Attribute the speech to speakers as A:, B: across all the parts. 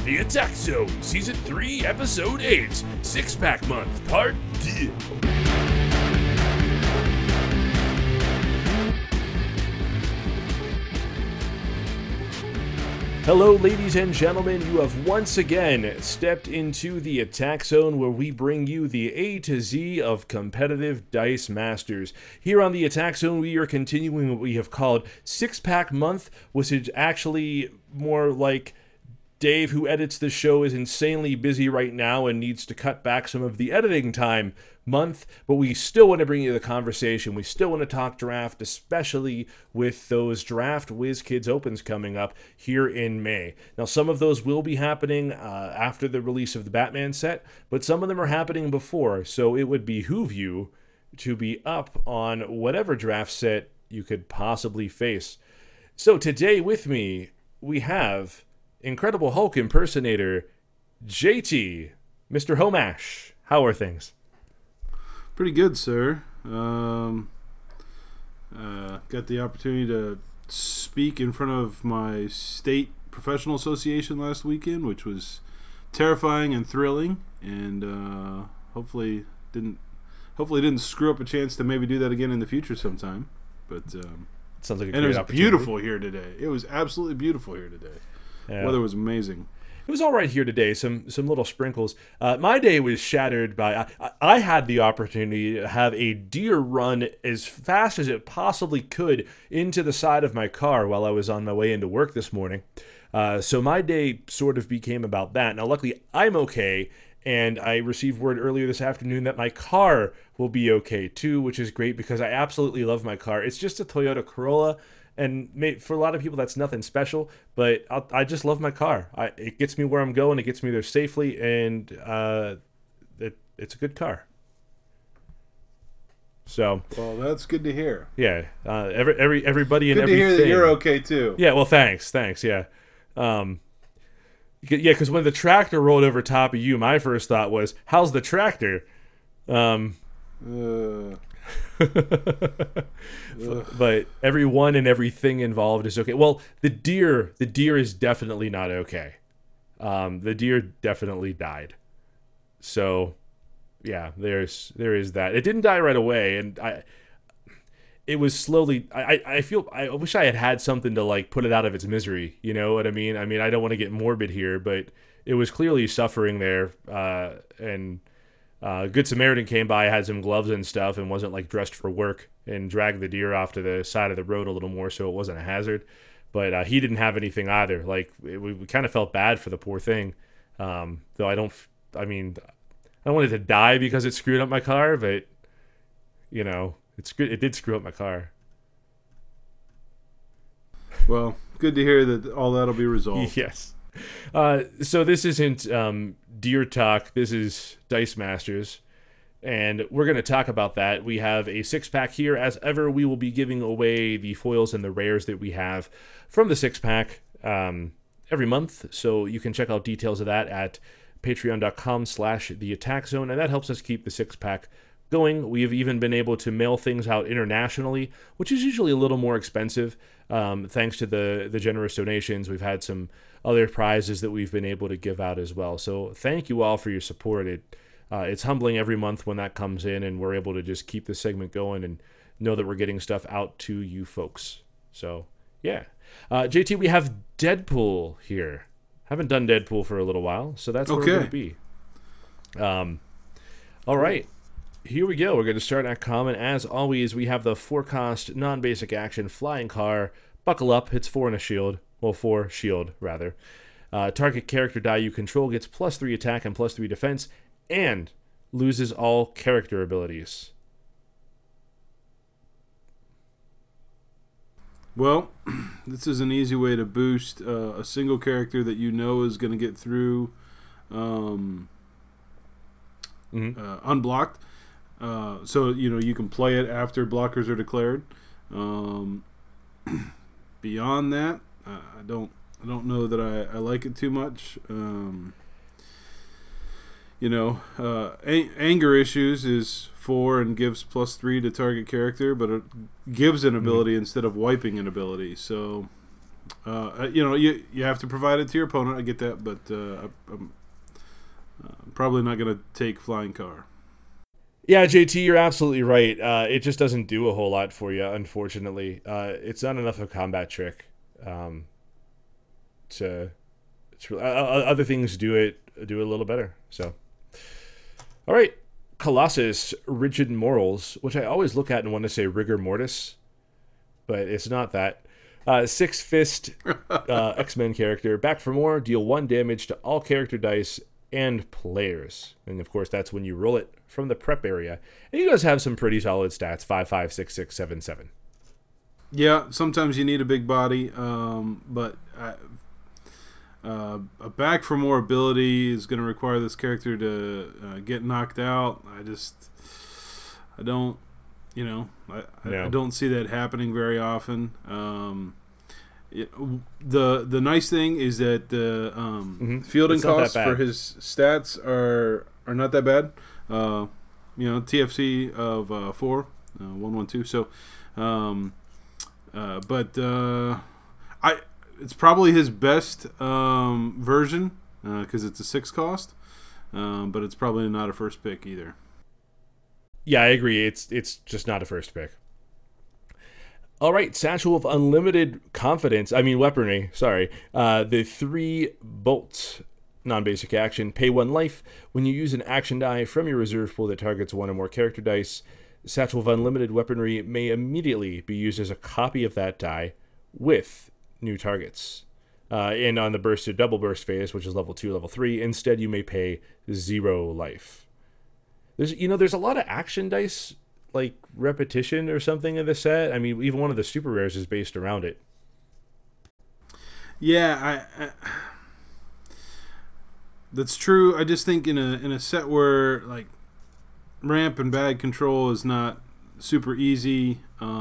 A: The Attack Zone, Season 3, Episode 8, Six Pack Month, Part D. Hello, ladies and gentlemen. You have once again stepped into the Attack Zone, where we bring you the A to Z of competitive Dice Masters. Here on the Attack Zone, we are continuing what we have called Six Pack Month, which is actually more like Dave, who edits the show, is insanely busy right now and needs to cut back some of the editing time month, but we still want to bring you the conversation. We still want to talk draft, especially with those Draft WizKids Opens coming up here in May. Now, some of those will be happening after the release of the Batman set, but some of them are happening before, so it would behoove you to be up on whatever draft set you could possibly face. So today with me, we have Incredible Hulk impersonator JT, Mr. Homash. How are things?
B: Pretty good, sir. Got the opportunity to speak in front of my state professional association last weekend, which was terrifying and thrilling, and hopefully didn't screw up a chance to maybe do that again in the future sometime. But
A: sounds like a great opportunity.
B: And it was beautiful here today. It was absolutely beautiful here today.
A: Yeah.
B: Weather was amazing.
A: It was all right here today. Some little sprinkles. My day was shattered by I had the opportunity to have a deer run as fast as it possibly could into the side of my car while I was on my way into work this morning. So my day sort of became about that. Now, luckily, I'm okay, and I received word earlier this afternoon that my car will be okay too, which is great because I absolutely love my car. It's just a Toyota Corolla. And for a lot of people, that's nothing special, but I just love my car. It gets me where I'm going. It gets me there safely, and it's a good car. So,
B: well, that's good to hear.
A: Yeah, everybody and
B: good
A: everything.
B: Good to hear that you're okay too.
A: Yeah, well, thanks. Yeah, because when the tractor rolled over top of you, my first thought was, "How's the tractor?" But everyone and everything involved is okay. Well, the deer is definitely not okay. The deer definitely died. So, yeah, there is that. It didn't die right away, and it was slowly. I wish I had something to like put it out of its misery. You know what I mean? I mean, I don't want to get morbid here, but it was clearly suffering there, and. Good Samaritan came by, had some gloves and stuff, and wasn't like dressed for work, and dragged the deer off to the side of the road a little more so it wasn't a hazard. But he didn't have anything either. Like we kind of felt bad for the poor thing. Though I don't want it to die because it screwed up my car, but you know, it did screw up my car.
B: Well, good to hear that all that'll be resolved.
A: Yes. So this isn't Deer Talk, this is Dice Masters, and we're going to talk about that. We have a six-pack here. As ever, we will be giving away the foils and the rares that we have from the six-pack every month, so you can check out details of that at patreon.com/theattackzone, and that helps us keep the six-pack going. We've even been able to mail things out internationally, which is usually a little more expensive. Thanks to the generous donations, we've had some other prizes that we've been able to give out as well. So thank you all for your support. It's humbling every month when that comes in and we're able to just keep this segment going and know that we're getting stuff out to you folks. So, yeah. JT, we have Deadpool here. Haven't done Deadpool for a little while, so that's where we're going to be. All right. Here we go. We're going to start at common. As always, we have the 4-cost, non-basic action, flying car. Buckle up. It's 4 and a shield. Well, 4 shield, rather. Target character die you control gets +3 attack and +3 defense, and loses all character abilities.
B: Well, this is an easy way to boost a single character that you know is going to get through unblocked. So, you know, you can play it after blockers are declared. Beyond that, I don't know that I like it too much. Anger Issues is 4 and gives +3 to target character, but it gives an ability instead of wiping an ability. So You have to provide it to your opponent. I get that, but I'm probably not going to take flying car.
A: Yeah, JT, you're absolutely right. It just doesn't do a whole lot for you, unfortunately. It's not enough of a combat trick. To other things do a little better. So, all right, Colossus, rigid morals, which I always look at and want to say rigor mortis, but it's not that. Six fist X-Men character, back for more, deal 1 damage to all character dice and players. And of course, that's when you roll it from the prep area. And he does have some pretty solid stats: 5, 6, 6, 7, 7.
B: Yeah, sometimes you need a big body, but a back for more ability is going to require this character to get knocked out. I don't see that happening very often. The nice thing is that the fielding costs for his stats are not that bad. TFC of 4, 112. So, it's probably his best version because it's a 6 cost, but it's probably not a first pick either.
A: Yeah, I agree. It's just not a first pick. All right, Satchel of Unlimited Weaponry. Sorry. The 3 bolts, non-basic action, pay 1 life. When you use an action die from your reserve pool that targets 1 or more character dice, Satchel of Unlimited Weaponry may immediately be used as a copy of that die with new targets. And on the burst to double burst phase, which is level 2, level 3, instead you may pay 0 life. There's a lot of action dice, like repetition or something in the set. I mean, even one of the super rares is based around it.
B: Yeah, that's true. I just think in a set where like ramp and bag control is not super easy,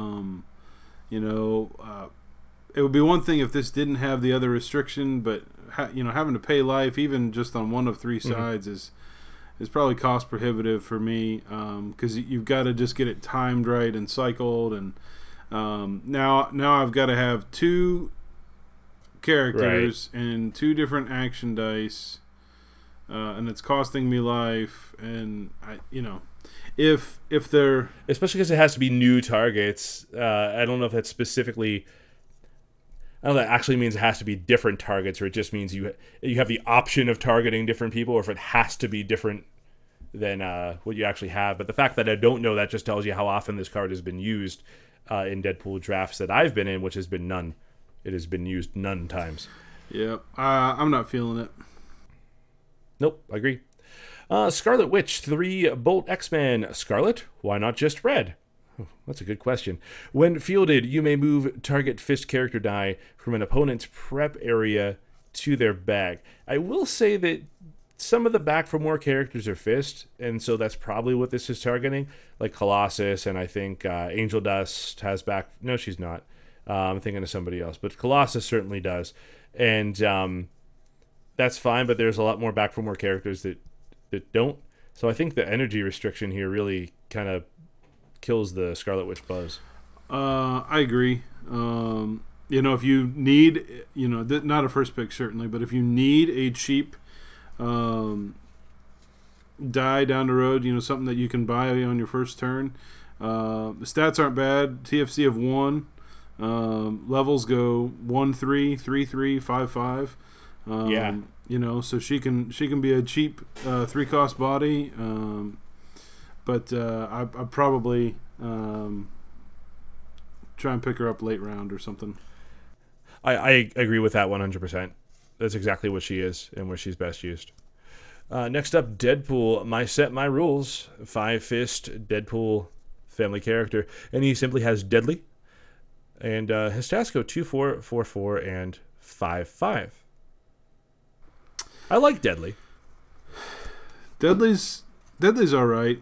B: it would be one thing if this didn't have the other restriction, but having to pay life even just on one of 3 sides is probably cost prohibitive for me, because you've got to just get it timed right and cycled, and now I've got to have 2 characters and 2 different action dice, and it's costing me life, and if they're,
A: especially because it has to be new targets. I don't know if that's specifically. I don't know if that actually means it has to be different targets, or it just means you have the option of targeting different people, or if it has to be different than what you actually have. But the fact that I don't know that just tells you how often this card has been used in Deadpool drafts that I've been in, which has been none. It has been used none times.
B: Yeah, I'm not feeling it.
A: Nope, I agree. Scarlet Witch, 3 Bolt X-Man. Scarlet? Why not just red? Oh, that's a good question. When fielded, you may move target fist character die from an opponent's prep area to their bag. I will say that some of the back for more characters are fist, and so that's probably what this is targeting. Like Colossus, and I think Angel Dust has back. No, she's not. I'm thinking of somebody else, but Colossus certainly does, and that's fine. But there's a lot more back for more characters that don't. So I think the energy restriction here really kind of kills the Scarlet Witch buzz.
B: I agree. If you need, not a first pick certainly, but if you need a cheap die down the road, something that you can buy on your first turn, the stats aren't bad. TFC of 1, levels go 1, 3, 3, 3, 5, 5. So she can be a cheap 3 cost body. But I'd probably try and pick her up late round or something.
A: I agree with that 100%. That's exactly what she is and where she's best used. Next up, Deadpool. My set, my rules. 5 fist Deadpool family character. And he simply has Deadly. And his stats go 2, 4, 4, 4, and 5, 5. I like Deadly.
B: Deadly's all right.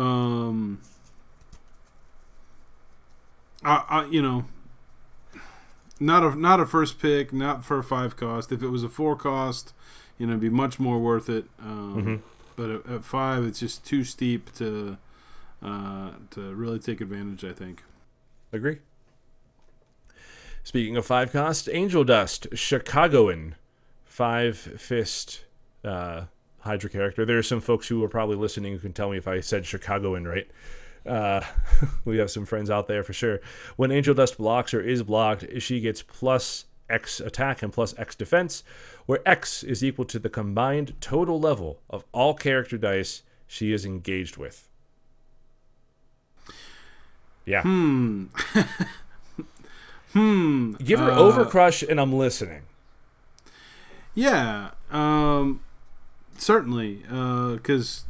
B: Not a first pick, not for a 5 cost. If it was a 4 cost, it'd be much more worth it. But at 5, it's just too steep to really take advantage, I think.
A: Agree. Speaking of 5 cost, Angel Dust, Chicagoan, 5 fist Hydra character. There are some folks who are probably listening who can tell me if I said Chicagoan right. We have some friends out there for sure. When Angel Dust blocks or is blocked, she gets plus X attack and plus X defense, where X is equal to the combined total level of all character dice she is engaged with. Yeah. Give her Overcrush and I'm listening.
B: Yeah. Certainly. Because,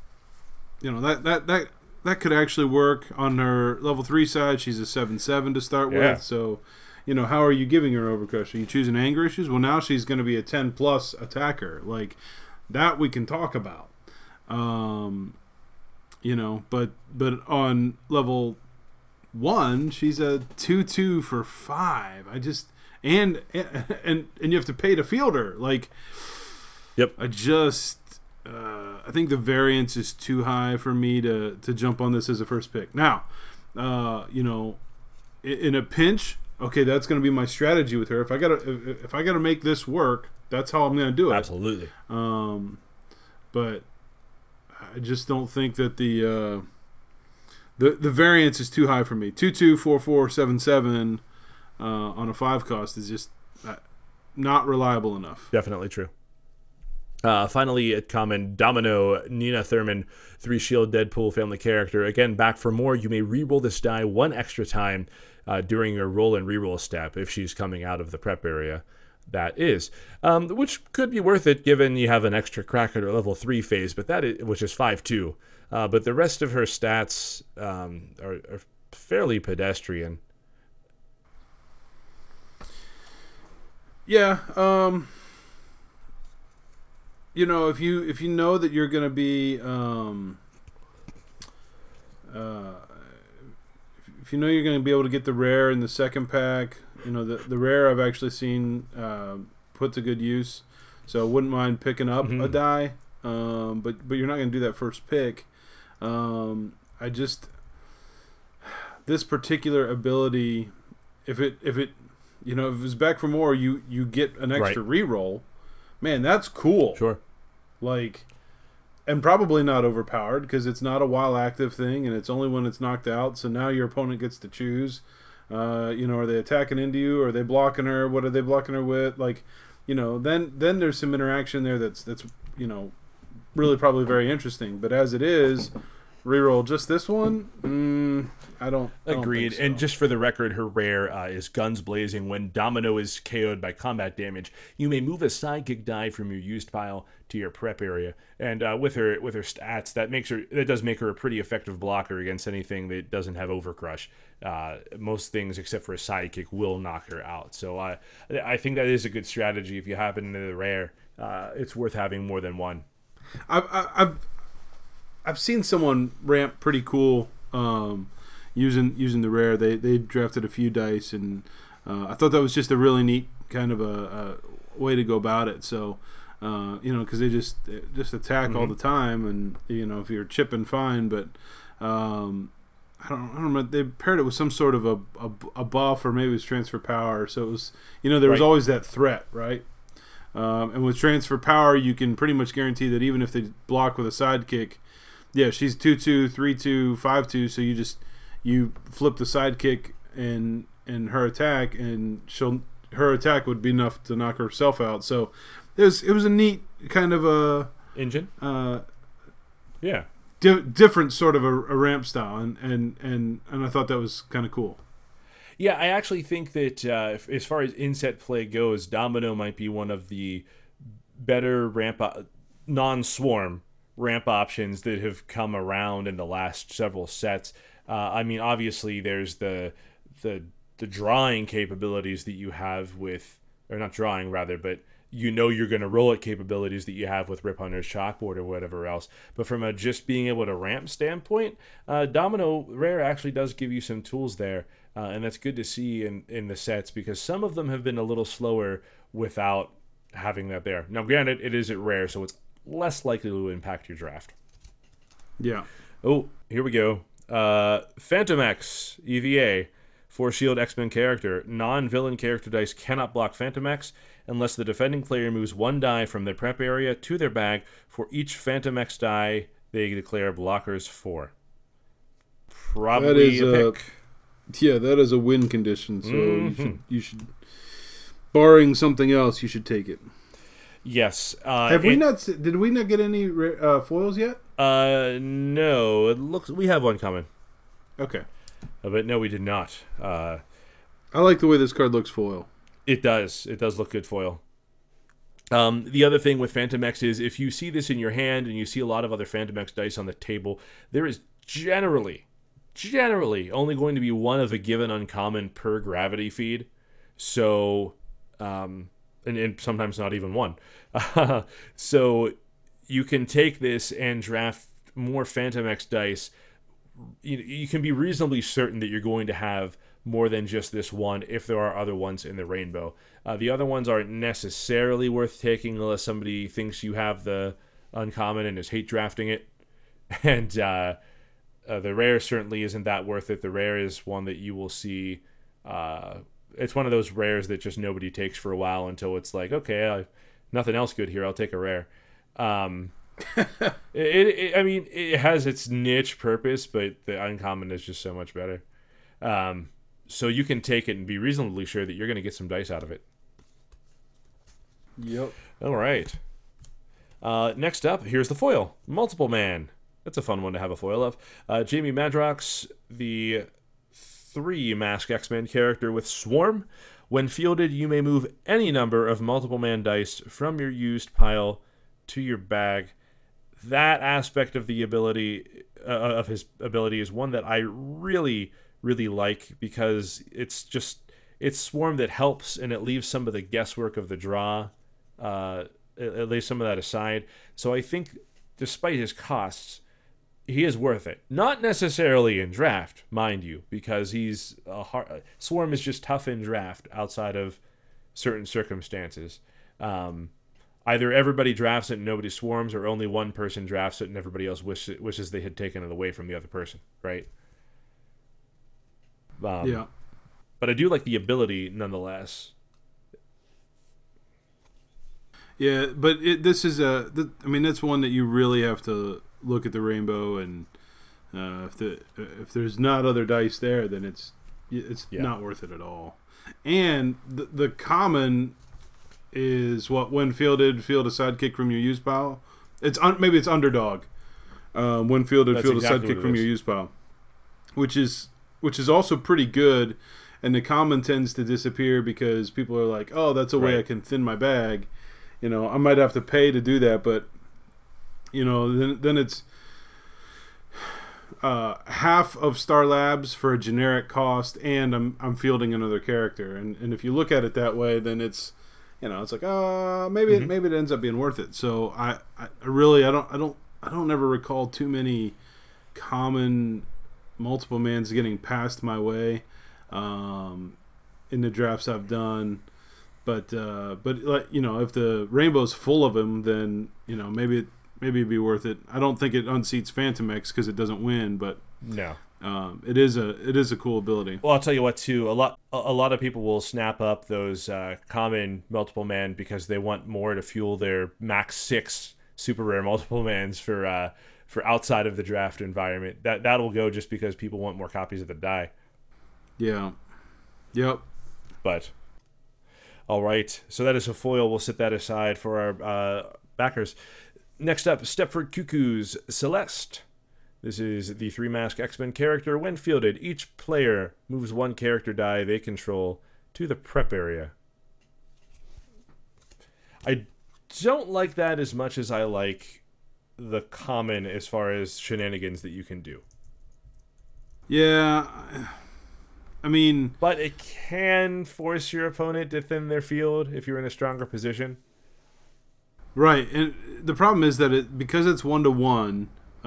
B: that could actually work on her level 3 side. She's a 7/7 to start with. So, how are you giving her Overcrush? Are you choosing anger issues? Well, now she's going to be a 10+ attacker. Like, that we can talk about. But on level 1, she's a 2/2 for 5. And you have to pay to field her. Like,
A: yep.
B: I think the variance is too high for me to jump on this as a first pick. Now, in a pinch, okay, that's going to be my strategy with her. If I gotta make this work, that's how I'm going to do it.
A: Absolutely.
B: But I just don't think that the variance is too high for me. 2/2, 4/4, 7/7 on a 5 cost is just not reliable enough.
A: Definitely true. Finally, at common, Domino, Nina Thurman, 3 shield Deadpool family character. Again, back for more. You may reroll this die 1 extra time during your roll and reroll step if she's coming out of the prep area. That is, which could be worth it given you have an extra crack at her level 3 phase, but which is 5/2. But the rest of her stats are fairly pedestrian.
B: Yeah. If you know that you're going to be, if you know you're going to be able to get the rare in the second pack, the rare I've actually seen put to good use, so I wouldn't mind picking up a die, but you're not going to do that first pick. This particular ability, if it was back for more, you get an extra reroll. Man, that's cool.
A: Sure.
B: Like, and probably not overpowered because it's not a while active thing, and it's only when it's knocked out. So now your opponent gets to choose. Are they attacking into you? Are they blocking her? What are they blocking her with? Like, then there's some interaction there that's really probably very interesting. But as it is, reroll just this one. I don't.
A: Agreed.
B: So.
A: And just for the record, her rare is Guns Blazing. When Domino is KO'd by combat damage, you may move a sidekick die from your used pile to your prep area. And with her stats, that does make her a pretty effective blocker against anything that doesn't have Overcrush. Most things except for a sidekick will knock her out. So I think that is a good strategy. If you happen into the rare, it's worth having more than one.
B: I've seen someone ramp pretty cool. Using the rare, they drafted a few dice, and I thought that was just a really neat kind of a way to go about it. So, because they just attack all the time, and if you're chipping, fine. But I don't know. They paired it with some sort of a buff, or maybe it was transfer power. So it was there was always that threat, right? And with transfer power, you can pretty much guarantee that even if they block with a sidekick, yeah, she's 2/2, 3/2, 5/2. So you flip the sidekick and her attack, and her attack would be enough to knock herself out. So it was a neat kind of a
A: engine. Yeah,
B: different sort of a ramp style, and I thought that was kind of cool.
A: Yeah, I actually think that as far as inset play goes, Domino might be one of the better non-swarm ramp options that have come around in the last several sets. Obviously there's the drawing capabilities that you have with, or not drawing rather, but you're going to roll it capabilities that you have with Rip Hunter's Chalkboard or whatever else. But from a just being able to ramp standpoint, Domino Rare actually does give you some tools there, and that's good to see in the sets, because some of them have been a little slower without having that there. Now, granted, it is at Rare, so it's less likely to impact your draft.
B: Yeah.
A: Oh, here we go. Phantom X EVA, For Shield X-Men character, non-villain character dice cannot block Phantom X unless the defending player moves one die from their prep area to their bag for each Phantom X die they declare blockers for. Probably a pick.
B: Yeah, that is a win condition. So you should, barring something else, you should take it.
A: Yes.
B: Did we not get any foils yet?
A: No. It looks we have one coming.
B: Okay.
A: But no, we did not.
B: I like the way this card looks foil.
A: It does. It does look good foil. The other thing with Phantom X is if you see this in your hand and you see a lot of other Phantom X dice on the table, there is generally only going to be one of a given uncommon per gravity feed. So, and sometimes not even one. So you can take this and draft more Phantom X dice. You can be reasonably certain that you're going to have more than just this one if there are other ones in the rainbow. The other ones aren't necessarily worth taking unless somebody thinks you have the uncommon and is hate drafting it. And the rare certainly isn't that worth it. The rare is one that you will see. It's one of those rares that just nobody takes for a while until it's like, okay, nothing else good here. I'll take a rare. It has its niche purpose, but the uncommon is just so much better. So you can take it and be reasonably sure that you're going to get some dice out of it.
B: Yep.
A: All right. Next up, here's the foil. Multiple Man. That's a fun one to have a foil of. Jamie Madrox, the 3-mask X-Men character with Swarm. When fielded, you may move any number of Multiple Man dice from your used pile to your bag. That aspect of the ability, of his ability, is one that I really like because it's Swarm that helps and it leaves some of the guesswork of the draw. It lays some of that aside. So I think, despite his costs, he is worth it. Not necessarily in draft, mind you, because Swarm is just tough in draft outside of certain circumstances. Either everybody drafts it and nobody swarms, or only one person drafts it and everybody else wishes they had taken it away from the other person, right?
B: Yeah.
A: But I do like the ability nonetheless.
B: Yeah, but that's one that you really have to look at the rainbow, and if there's not other dice there, then it's not worth it at all. And the common is when fielded, field a sidekick from your use pile. Maybe it's underdog. When fielded,
A: That's
B: field
A: exactly
B: a sidekick from your use pile, which is also pretty good. And the common tends to disappear because people are like, "Oh, that's a way I can thin my bag." I might have to pay to do that, but then it's half of Star Labs for a generic cost, and I'm fielding another character. And if you look at it that way, then it's it's like maybe it ends up being worth it. So I don't ever recall too many common multiple mans getting passed my way in the drafts I've done. But if the rainbow's full of them, then maybe it'd be worth it. I don't think it unseats Phantom X because it doesn't win, but
A: no,
B: it is a cool ability.
A: Well, I'll tell you what too. A lot of people will snap up those common multiple man because they want more to fuel their max 6 super rare multiple mans for outside of the draft environment. That'll go just because people want more copies of the die.
B: Yeah. Yep.
A: But. All right, so that is a foil. We'll set that aside for our backers. Next up, Stepford Cuckoo's Celeste. This is the 3-mask X-Men character. When fielded, each player moves one character die they control to the prep area. I don't like that as much as I like the common as far as shenanigans that you can do.
B: Yeah,
A: but it can force your opponent to thin their field if you're in a stronger position.
B: Right, and the problem is that because it's 1-to-1,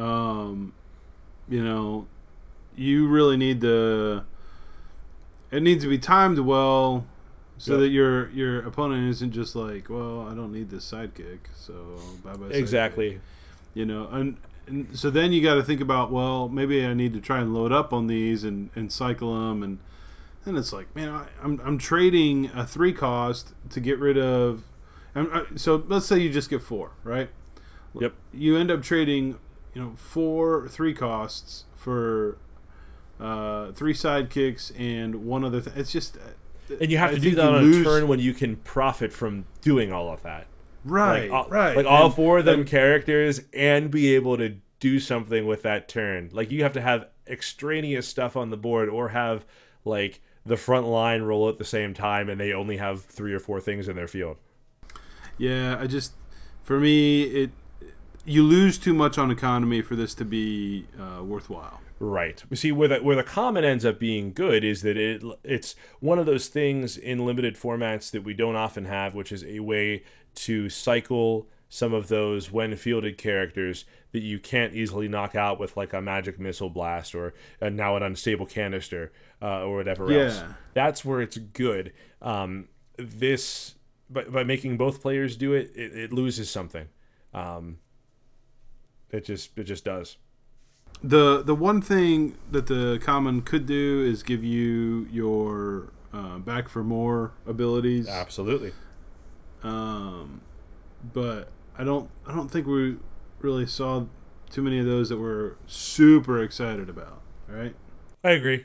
B: you really need it needs to be timed well so that your opponent isn't just like, well, I don't need this sidekick, so bye-bye sidekick.
A: Exactly.
B: And so then you got to think about, well, maybe I need to try and load up on these and cycle them, and And it's like, man, I'm trading a 3 cost to get rid of. So let's say you just get 4, right?
A: Yep.
B: You end up trading, 4 3 costs for 3 sidekicks and one other thing. It's just.
A: And you have to do that on a turn when you can profit from doing all of that.
B: Right, right.
A: Like all 4 of them characters and be able to do something with that turn. Like you have to have extraneous stuff on the board or have like the front line roll at the same time and they only have 3 or 4 things in their field.
B: Yeah, for me, you lose too much on economy for this to be worthwhile.
A: Right. See, where the common ends up being good is that it's one of those things in limited formats that we don't often have, which is a way to cycle some of those when fielded characters that you can't easily knock out with like a magic missile blast or now an unstable canister or whatever else. That's where it's good. By making both players do it, it loses something. It just does.
B: The one thing that the common could do is give you your back for more abilities.
A: Absolutely.
B: But I don't think we really saw too many of those that we're super excited about. All right.
A: I agree.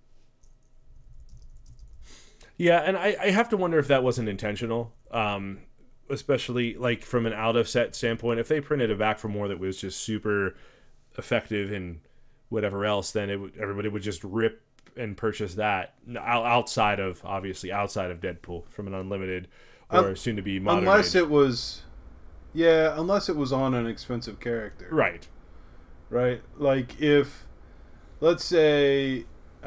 A: Yeah, and I have to wonder if that wasn't intentional. Especially like from an out of set standpoint, if they printed a back for more that was just super effective and whatever else, then everybody would just rip and purchase that outside of Deadpool from an unlimited or soon to be modern
B: unless
A: age.
B: it was on an expensive character,
A: right
B: like if let's say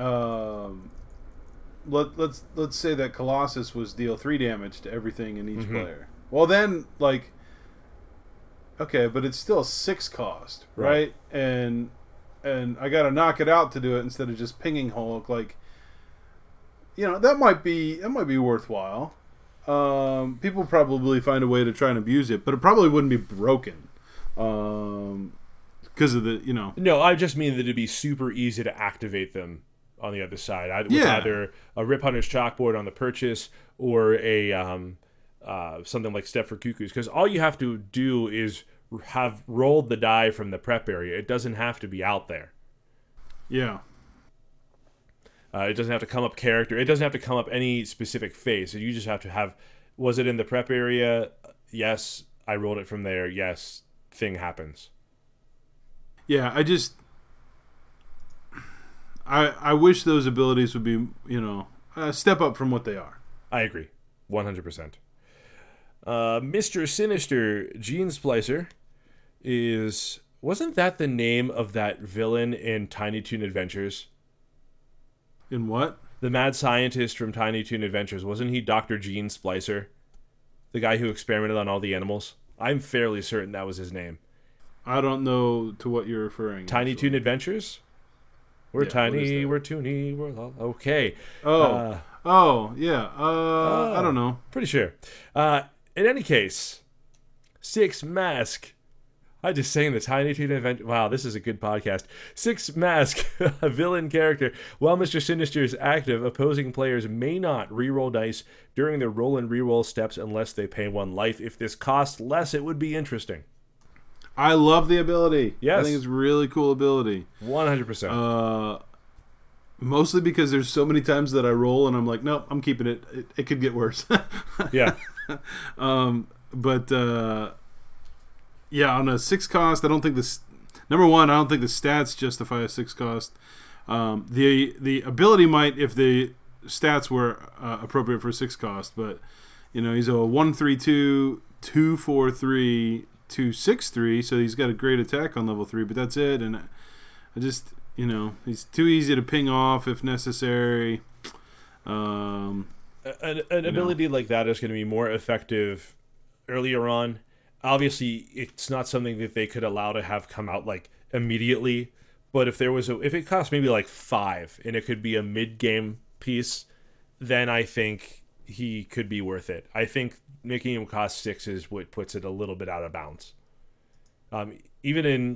B: let's say that Colossus was deal 3 damage to everything in each player. Well, then, like, okay, but it's still 6 cost, right? And I got to knock it out to do it instead of just pinging Hulk. Like, that might be worthwhile. People probably find a way to try and abuse it, but it probably wouldn't be broken because of the.
A: No, I just mean that it'd be super easy to activate them on the other side. Either a Rip Hunter's Chalkboard on the purchase or a something like Step for Cuckoos, because all you have to do is have rolled the die from the prep area. It doesn't have to be out there.
B: Yeah.
A: It doesn't have to come up character. It doesn't have to come up any specific phase. So you just have to have, was it in the prep area? Yes, I rolled it from there. Yes, thing happens.
B: Yeah, I wish those abilities would be, a step up from what they are.
A: I agree. 100%. Mr. Sinister Gene Splicer wasn't that the name of that villain in Tiny Toon Adventures?
B: In what?
A: The mad scientist from Tiny Toon Adventures. Wasn't he Dr. Gene Splicer? The guy who experimented on all the animals? I'm fairly certain that was his name.
B: I don't know to what you're referring.
A: Tiny Toon Adventures? We're tiny, we're toony, we're okay.
B: Yeah. I don't know.
A: Pretty sure. In any case, Six Mask. I just saying the Tiny Toon Adventure. Wow, this is a good podcast. Six Mask, a villain character. While Mr. Sinister is active, opposing players may not reroll dice during their roll and reroll steps unless they pay 1 life. If this costs less, it would be interesting.
B: I love the ability.
A: Yes.
B: I think it's a really cool ability.
A: 100%.
B: Mostly because there's so many times that I roll and I'm like, nope, I'm keeping it. It could get worse.
A: Yeah.
B: But on a 6 cost, I don't think number one, I don't think the stats justify a 6 cost. The ability might if the stats were appropriate for a 6 cost, but he's a 1/3/2, 2/4/3, 2/6/3, so he's got a great attack on level 3, but that's it. And I just he's too easy to ping off if necessary.
A: An ability like that is going to be more effective earlier on. Obviously, it's not something that they could allow to have come out like immediately. But if it cost maybe like 5 and it could be a mid-game piece, then I think he could be worth it. I think making him cost 6 is what puts it a little bit out of bounds. Even in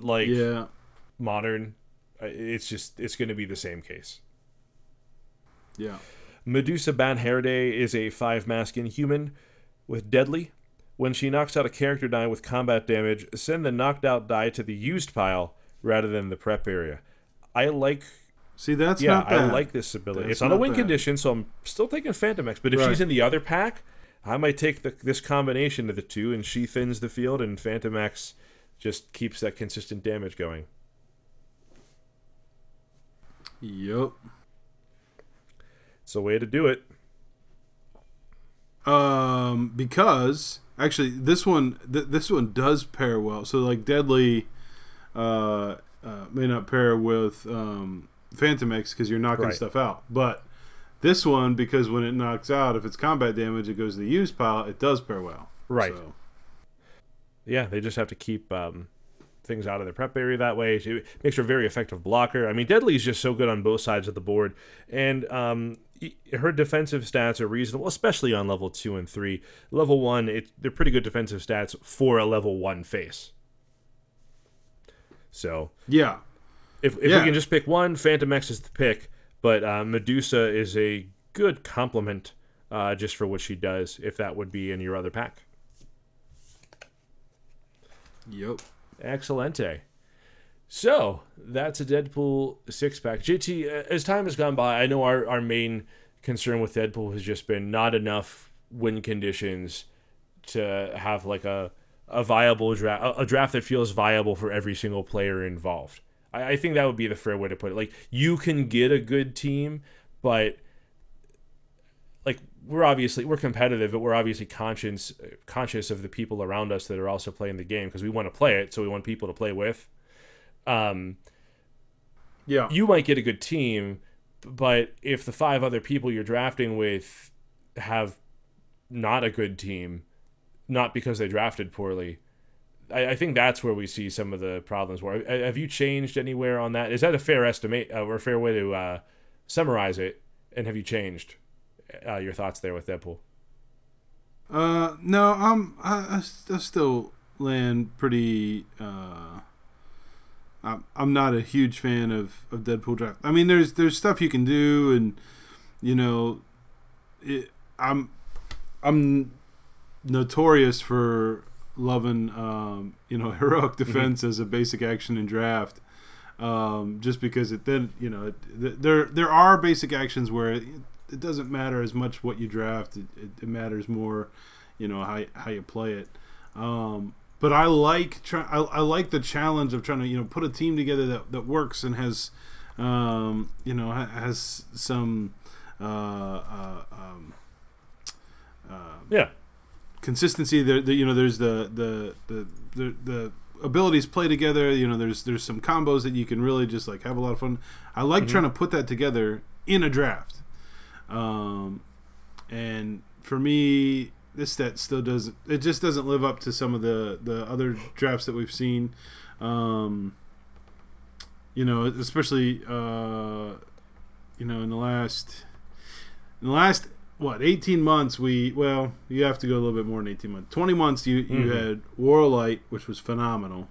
A: modern, it's going to be the same case.
B: Yeah.
A: Medusa Banherde is a 5 mask inhuman with Deadly. When she knocks out a character die with combat damage, send the knocked out die to the used pile rather than the prep area. I like...
B: See, that's
A: Yeah,
B: not bad.
A: I like this ability.
B: That's
A: It's on a
B: not
A: win
B: bad.
A: condition, so I'm still taking Phantom X. But if
B: Right.
A: she's in the other pack, I might take this combination of the two, and she thins the field, and Phantom X just keeps that consistent damage going.
B: Yep.
A: It's a way to do it.
B: Because actually this one this one does pair well. So like Deadly may not pair with Phantom X because you're knocking
A: Right.
B: stuff out, but this one, because when it knocks out, if it's combat damage, it goes to the used pile. It does pair well.
A: Right.
B: So,
A: Yeah, they just have to keep things out of their prep area that way. It makes her a very effective blocker. I mean, Deadly is just so good on both sides of the board, and her defensive stats are reasonable, especially on level 2 and 3. Level 1, they're pretty good defensive stats for a level 1 face. So
B: yeah.
A: if we can just pick one, Phantom X is the pick, but Medusa is a good complement just for what she does, if that would be in your other pack.
B: Yep.
A: Excellente. So, that's a Deadpool 6-pack. JT, as time has gone by, I know our main concern with Deadpool has just been not enough win conditions to have like a viable draft, a draft that feels viable for every single player involved. I think that would be the fair way to put it. Like, you can get a good team, but like we're competitive, but we're obviously conscious of the people around us that are also playing the game, because we want to play it, so we want people to play with.
B: Yeah.
A: You might get a good team, but if the 5 other people you're drafting with have not a good team, not because they drafted poorly, I think that's where we see some of the problems. Have you changed anywhere on that? Is that a fair estimate or a fair way to summarize it? And have you changed your thoughts there with Deadpool?
B: No, I still land pretty. I'm not a huge fan of Deadpool draft. I mean, there's stuff you can do, and you know, I'm notorious for loving heroic defense as a basic action in draft. Just because there are basic actions where it doesn't matter as much what you draft. It matters more, how you play it. But I like I like the challenge of trying to put a team together that works and has has some consistency. There's the abilities play together. There's some combos that you can really just like have a lot of fun. I like trying to put that together in a draft. And for me, this stat still doesn't. It just doesn't live up to some of the other drafts that we've seen. Especially in the last 18 months, you have to go a little bit more than 18 months. 20 months, you had War of Light, which was phenomenal.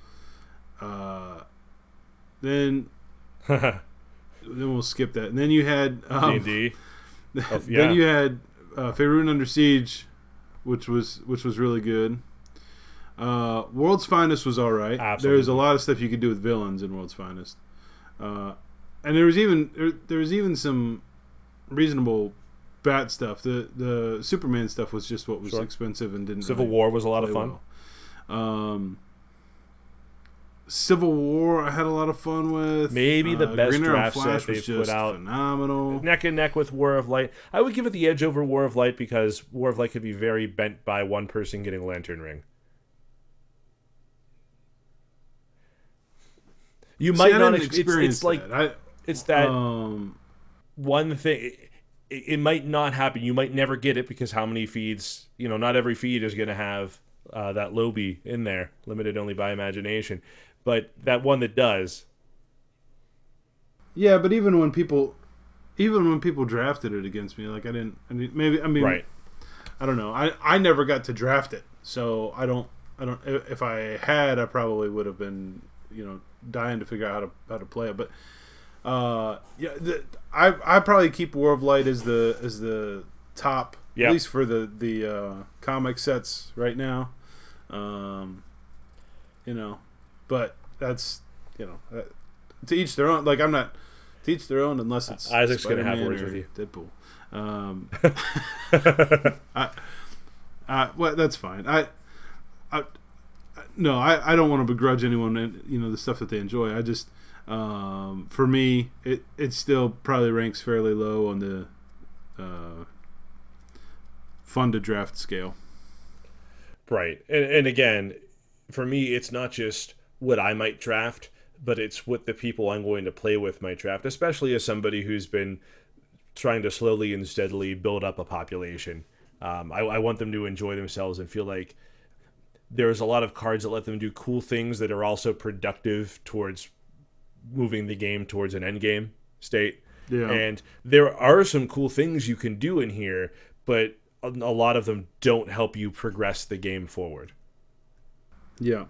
B: Then we'll skip that. And then you had
A: D&D.
B: Then you had Faerun Under Siege, which was really good. World's Finest was all right.
A: Absolutely.
B: There's a lot of stuff you could do with villains in World's Finest, and there was even some reasonable bat stuff. The Superman stuff was just what was expensive and didn't.
A: Civil
B: really
A: War was a lot of
B: play
A: fun.
B: Well. Civil War I had a lot of fun with.
A: Maybe the best
B: Green Arrow
A: draft
B: Flash
A: set
B: was
A: they've put
B: just
A: out.
B: phenomenal.
A: Neck and neck with War of Light. I would give it the edge over War of Light because War of Light could be very bent by one person getting a Lantern Ring. You might not experience that. It's that one thing. It might not happen. You might never get it because how many feeds? Not every feed is going to have that Lobie in there, limited only by imagination. But that one that does.
B: Yeah, but even when people drafted it against me, like I mean,
A: right.
B: I don't know. I never got to draft it, so I don't. If I had, I probably would have been, dying to figure out how to play it. But I probably keep War of Light as the top,
A: Yeah.
B: at least for the comic sets right now. You know, but that's to each their own. Like I'm not to each their own unless it's
A: Isaac's going to have
B: Spider-Man
A: words
B: or
A: with you.
B: Deadpool. Well, that's fine. No, I don't want to begrudge anyone, the stuff that they enjoy. I just, for me, it still probably ranks fairly low on the fun to draft scale.
A: Right. And again, for me, it's not just what I might draft, but it's what the people I'm going to play with might draft, especially as somebody who's been trying to slowly and steadily build up a population. I want them to enjoy themselves and feel like there's a lot of cards that let them do cool things that are also productive towards moving the game towards an end game state.
B: Yeah.
A: And there are some cool things you can do in here, but a lot of them don't help you progress the game forward.
B: Yeah.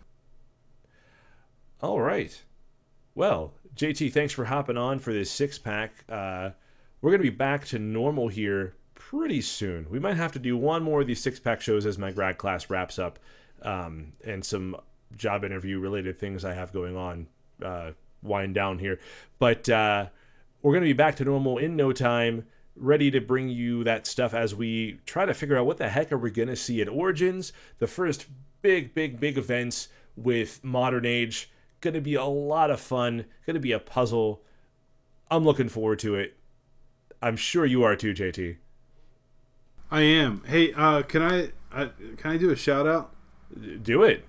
A: All right. Well, JT, thanks for hopping on for this 6-pack. We're going to be back to normal here pretty soon. We might have to do one more of these 6-pack shows as my grad class wraps up, and some job interview related things I have going on wind down here. But we're going to be back to normal in no time, ready to bring you that stuff as we try to figure out what the heck are we going to see at Origins, the first big events with Modern Age. Going to be a lot of fun, going to be a puzzle. I'm looking forward to it. I'm sure you are too, JT.
B: I am. Hey, can I do a shout out?
A: Do it.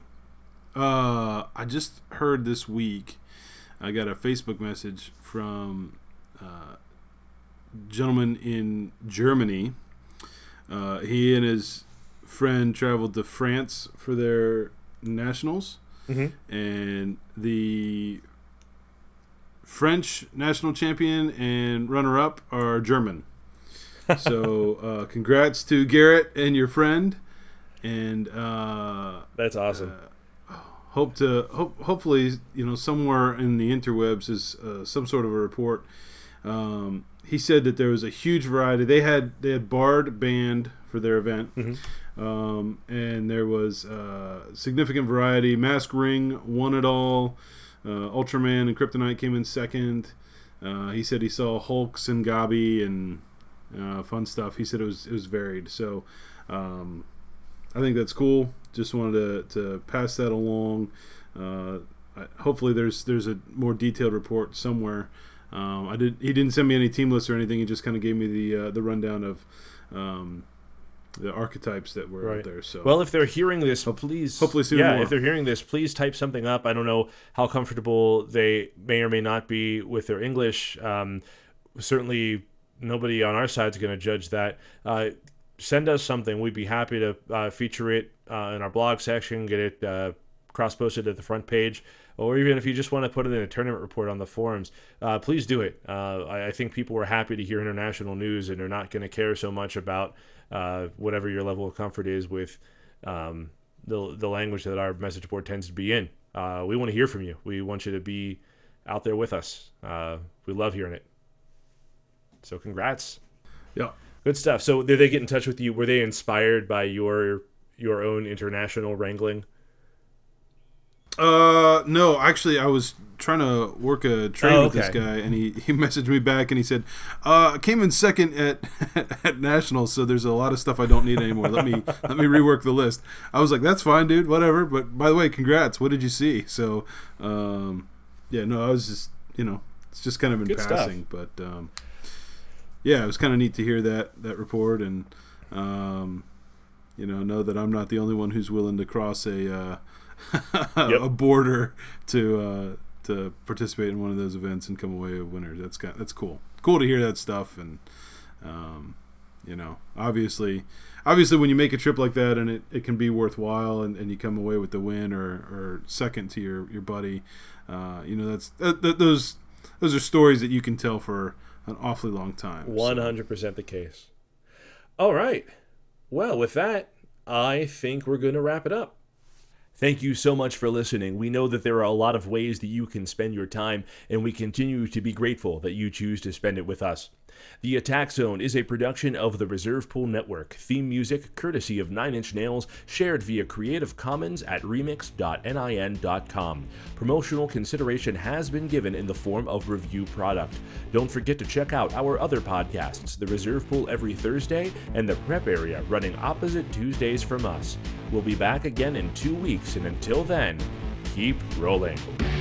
B: I just heard this week. I got a Facebook message from a gentleman in Germany. He and his friend traveled to France for their nationals, and the French national champion and runner-up are German. So congrats to Garrett and your friend, and
A: that's awesome.
B: Hopefully somewhere in the interwebs is some sort of a report. He said that there was a huge variety. They had Bard band for their event, and there was significant variety. Mask Ring won it all. Ultraman and Kryptonite came in second. He said he saw Hulks and Gabi and fun stuff. He said it was varied. So I think that's cool. Just wanted to pass that along. Hopefully there's a more detailed report somewhere. He didn't send me any team lists or anything. He just kind of gave me the rundown of the archetypes that were out there. So,
A: well, if they're hearing this, please.
B: Hopefully soon.
A: Yeah,
B: more.
A: If they're hearing this, please type something up. I don't know how comfortable they may or may not be with their English. Certainly, nobody on our side is going to judge that. Send us something. We'd be happy to feature it in our blog section, get it cross-posted at the front page, or even if you just want to put it in a tournament report on the forums, please do it. I think people are happy to hear international news, and they're not going to care so much about whatever your level of comfort is with the language that our message board tends to be in. We want to hear from you. We want you to be out there with us. We love hearing it. So congrats.
B: Yeah.
A: Good stuff. So did they get in touch with you? Were they inspired by your own international wrangling?
B: No, actually, I was trying to work a trade with this guy, and he messaged me back, and he said, I came in second at Nationals, so there's a lot of stuff I don't need anymore. Let me rework the list. I was like, that's fine, dude, whatever. But by the way, congrats. What did you see? So, I was just, it's just kind of in
A: Good
B: passing.
A: stuff.
B: But, it was kind of neat to hear that report, and, know that I'm not the only one who's willing to cross a border to participate in one of those events and come away a winner. That's cool. Cool to hear that stuff, and obviously when you make a trip like that and it can be worthwhile, and you come away with the win or second to your buddy, those are stories that you can tell for an awfully long time.
A: 100% the case. All right. Well, with that, I think we're going to wrap it up. Thank you so much for listening. We know that there are a lot of ways that you can spend your time, and we continue to be grateful that you choose to spend it with us. The Attack Zone is a production of the Reserve Pool Network. Theme music courtesy of Nine Inch Nails, shared via Creative Commons at remix.nin.com. Promotional consideration has been given in the form of review product. Don't forget to check out our other podcasts, The Reserve Pool every Thursday and The Prep Area, running opposite Tuesdays from us. We'll be back again in 2 weeks, and until then, keep rolling.